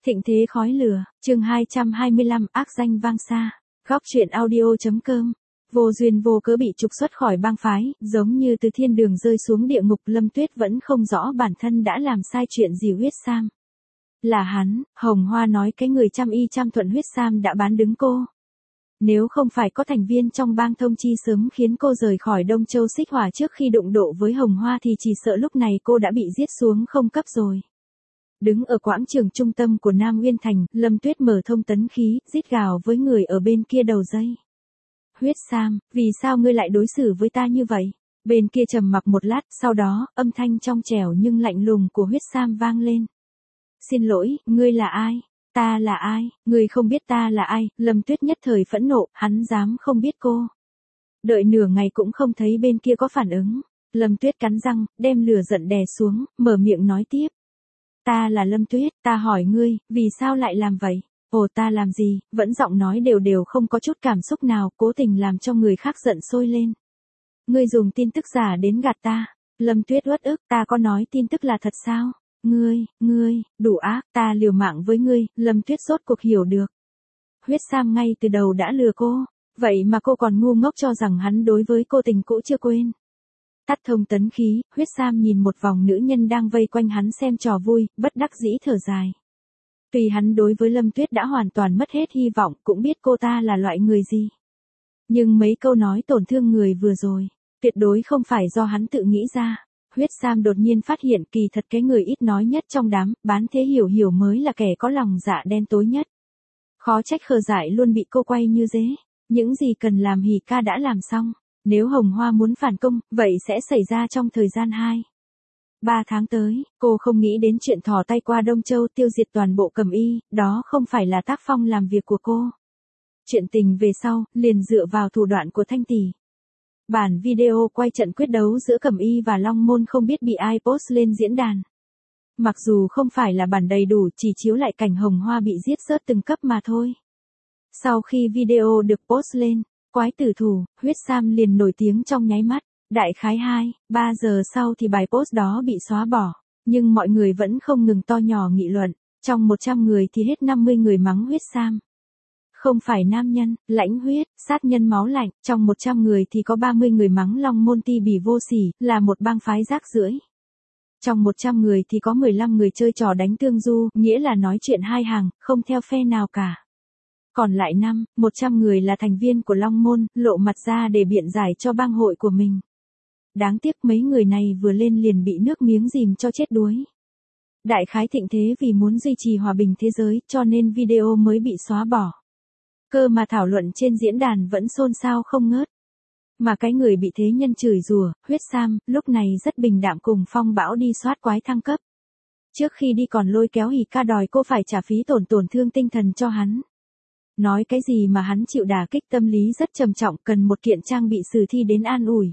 Thịnh thế khói lửa, chương 225, ác danh vang xa. Góc truyện audio.com. Vô duyên vô cớ bị trục xuất khỏi bang phái, giống như từ thiên đường rơi xuống địa ngục. Lâm Tuyết vẫn không rõ bản thân đã làm sai chuyện gì. Huyết Sam là hắn. Hồng Hoa nói cái người trăm y trăm thuận Huyết Sam đã bán đứng cô. Nếu không phải có thành viên trong bang thông chi sớm khiến cô rời khỏi Đông Châu Xích Hỏa trước khi đụng độ với Hồng Hoa thì chỉ sợ lúc này cô đã bị giết xuống không cấp rồi. Đứng ở quảng trường trung tâm của Nam Uyên Thành, Lâm Tuyết mở thông tấn khí, rít gào với người ở bên kia đầu dây. Huyết Sam, vì sao ngươi lại đối xử với ta như vậy? Bên kia trầm mặc một lát, sau đó, âm thanh trong trẻo nhưng lạnh lùng của Huyết Sam vang lên. Xin lỗi, ngươi là ai? Ta là ai? Ngươi không biết ta là ai? Lâm Tuyết nhất thời phẫn nộ, hắn dám không biết cô. Đợi nửa ngày cũng không thấy bên kia có phản ứng. Lâm Tuyết cắn răng, đem lửa giận đè xuống, mở miệng nói tiếp. Ta là Lâm Tuyết, ta hỏi ngươi, vì sao lại làm vậy? Ồ, ta làm gì? Vẫn giọng nói đều không có chút cảm xúc nào, cố tình làm cho người khác giận sôi lên. Ngươi dùng tin tức giả đến gạt ta. Lâm Tuyết uất ức, ta có nói tin tức là thật sao? Ngươi, đủ ác, ta liều mạng với ngươi. Lâm Tuyết rốt cuộc hiểu được. Huyết Sam ngay từ đầu đã lừa cô, vậy mà cô còn ngu ngốc cho rằng hắn đối với cô tình cũ chưa quên. Tắt thông tấn khí, Huyết Sam nhìn một vòng nữ nhân đang vây quanh hắn xem trò vui, bất đắc dĩ thở dài. Tuy hắn đối với Lâm Tuyết đã hoàn toàn mất hết hy vọng, cũng biết cô ta là loại người gì. Nhưng mấy câu nói tổn thương người vừa rồi, tuyệt đối không phải do hắn tự nghĩ ra. Huyết Sam đột nhiên phát hiện kỳ thật cái người ít nói nhất trong đám, Bán Thế Hiểu mới là kẻ có lòng dạ đen tối nhất. Khó trách Khờ Dại luôn bị cô quay như dế. Những gì cần làm Hỉ Ca đã làm xong. Nếu Hồng Hoa muốn phản công, vậy sẽ xảy ra trong thời gian 2-3 tháng tới. Cô không nghĩ đến chuyện thò tay qua Đông Châu tiêu diệt toàn bộ Cẩm Y, đó không phải là tác phong làm việc của cô. Chuyện tình về sau, liền dựa vào thủ đoạn của Thanh Tỷ. Bản video quay trận quyết đấu giữa Cẩm Y và Long Môn không biết bị ai post lên diễn đàn. Mặc dù không phải là bản đầy đủ, chỉ chiếu lại cảnh Hồng Hoa bị giết rớt từng cấp mà thôi. Sau khi video được post lên, quái tử thủ, Huyết Sam liền nổi tiếng trong nháy mắt. Đại khái 2-3 giờ sau thì bài post đó bị xóa bỏ. Nhưng mọi người vẫn không ngừng to nhỏ nghị luận. Trong 100 người thì hết 50 người mắng Huyết Sam. Không phải nam nhân, lãnh huyết, sát nhân máu lạnh. Trong 100 người thì có 30 người mắng Long Môn Ti bỉ vô sỉ, là một bang phái rác rưởi. Trong 100 người thì có 15 người chơi trò đánh tương du, nghĩa là nói chuyện hai hàng, không theo phe nào cả. Còn lại 100 người là thành viên của Long Môn, lộ mặt ra để biện giải cho bang hội của mình. Đáng tiếc mấy người này vừa lên liền bị nước miếng dìm cho chết đuối. Đại khái thịnh thế vì muốn duy trì hòa bình thế giới cho nên video mới bị xóa bỏ. Cơ mà thảo luận trên diễn đàn vẫn xôn xao không ngớt. Mà cái người bị thế nhân chửi rủa, Huyết Sam, lúc này rất bình đạm cùng Phong Bão đi soát quái thăng cấp. Trước khi đi còn lôi kéo Hỉ Ca đòi cô phải trả phí tổn thương tinh thần cho hắn. Nói cái gì mà hắn chịu đả kích tâm lý rất trầm trọng, cần một kiện trang bị sử thi đến an ủi.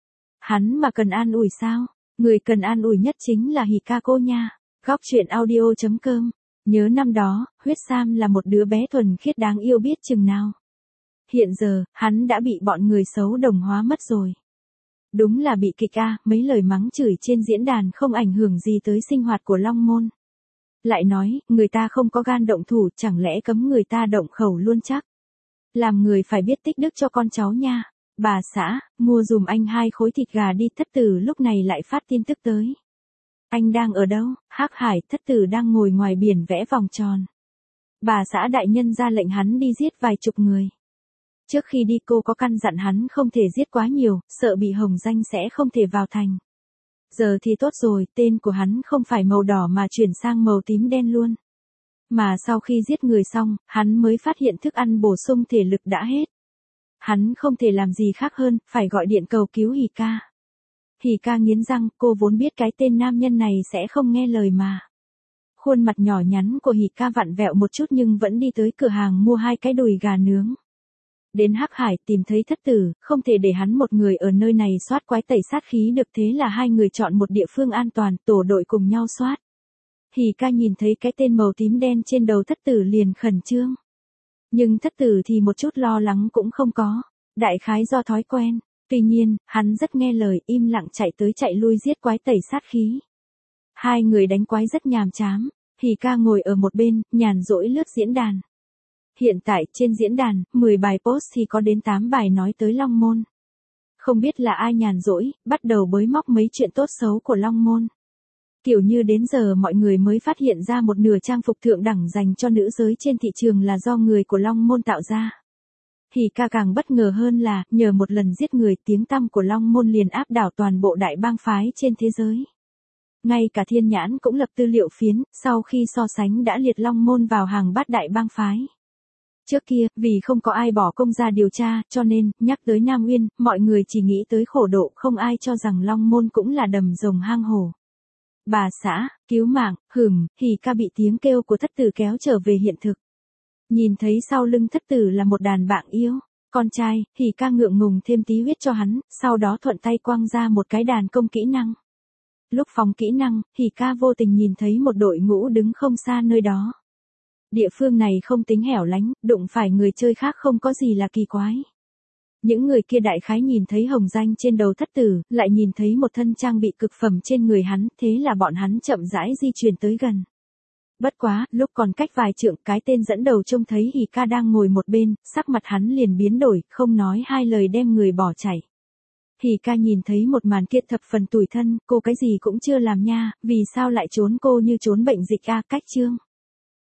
Hắn mà cần an ủi sao? Người cần an ủi nhất chính là Hỉ Ca cô nha. Góc truyện audio.com. Nhớ năm đó, Huyết Sam là một đứa bé thuần khiết đáng yêu biết chừng nào. Hiện giờ, hắn đã bị bọn người xấu đồng hóa mất rồi. Đúng là bị kịch a, mấy lời mắng chửi trên diễn đàn không ảnh hưởng gì tới sinh hoạt của Long Môn. Lại nói, người ta không có gan động thủ, chẳng lẽ cấm người ta động khẩu luôn chắc. Làm người phải biết tích đức cho con cháu nha. Bà xã, mua dùm anh 2 khối thịt gà đi. Thất tử lúc này lại phát tin tức tới. Anh đang ở đâu? Hắc Hải. Thất tử đang ngồi ngoài biển vẽ vòng tròn. Bà xã đại nhân ra lệnh hắn đi giết vài chục người. Trước khi đi cô có căn dặn hắn không thể giết quá nhiều, sợ bị hồng danh sẽ không thể vào thành. Giờ thì tốt rồi, tên của hắn không phải màu đỏ mà chuyển sang màu tím đen luôn. Mà sau khi giết người xong, hắn mới phát hiện thức ăn bổ sung thể lực đã hết. Hắn không thể làm gì khác hơn, phải gọi điện cầu cứu Hỉ Ca. Hỉ Ca nghiến răng, cô vốn biết cái tên nam nhân này sẽ không nghe lời mà. Khuôn mặt nhỏ nhắn của Hỉ Ca vặn vẹo một chút nhưng vẫn đi tới cửa hàng mua 2 cái đùi gà nướng. Đến Hắc Hải tìm thấy thất tử, không thể để hắn một người ở nơi này soát quái tẩy sát khí được, thế là hai người chọn một địa phương an toàn, tổ đội cùng nhau soát. Hỉ Ca nhìn thấy cái tên màu tím đen trên đầu thất tử liền khẩn trương. Nhưng thất tử thì một chút lo lắng cũng không có, đại khái do thói quen. Tuy nhiên, hắn rất nghe lời, im lặng chạy tới chạy lui giết quái tẩy sát khí. Hai người đánh quái rất nhàm chán. Hỉ ca ngồi ở một bên, nhàn rỗi lướt diễn đàn. Hiện tại trên diễn đàn, 10 bài post thì có đến 8 bài nói tới Long Môn. Không biết là ai nhàn rỗi, bắt đầu bới móc mấy chuyện tốt xấu của Long Môn. Kiểu như đến giờ mọi người mới phát hiện ra một nửa trang phục thượng đẳng dành cho nữ giới trên thị trường là do người của Long Môn tạo ra. Hỉ ca càng bất ngờ hơn là, nhờ một lần giết người, tiếng tăm của Long Môn liền áp đảo toàn bộ đại bang phái trên thế giới. Ngay cả Thiên Nhãn cũng lập tư liệu phiến, sau khi so sánh đã liệt Long Môn vào hàng bát đại bang phái. Trước kia, vì không có ai bỏ công ra điều tra, cho nên, nhắc tới Nam Uyên, mọi người chỉ nghĩ tới khổ độ, không ai cho rằng Long Môn cũng là đầm rồng hang hổ. Bà xã, cứu mạng, Hỉ ca bị tiếng kêu của thất tử kéo trở về hiện thực. Nhìn thấy sau lưng thất tử là một đàn bạn yếu, con trai, Hỉ ca ngượng ngùng thêm tí huyết cho hắn, sau đó thuận tay quăng ra một cái đàn công kỹ năng. Lúc phóng kỹ năng, Hỉ ca vô tình nhìn thấy một đội ngũ đứng không xa nơi đó. Địa phương này không tính hẻo lánh, đụng phải người chơi khác không có gì là kỳ quái. Những người kia đại khái nhìn thấy hồng danh trên đầu thất tử, lại nhìn thấy một thân trang bị cực phẩm trên người hắn, thế là bọn hắn chậm rãi di chuyển tới gần. Bất quá, lúc còn cách vài trượng, cái tên dẫn đầu trông thấy Hỉ ca đang ngồi một bên, sắc mặt hắn liền biến đổi, không nói hai lời đem người bỏ chạy. Hỉ ca nhìn thấy một màn kia thập phần tủi thân, cô cái gì cũng chưa làm nha, vì sao lại trốn cô như trốn bệnh dịch a, cách chương.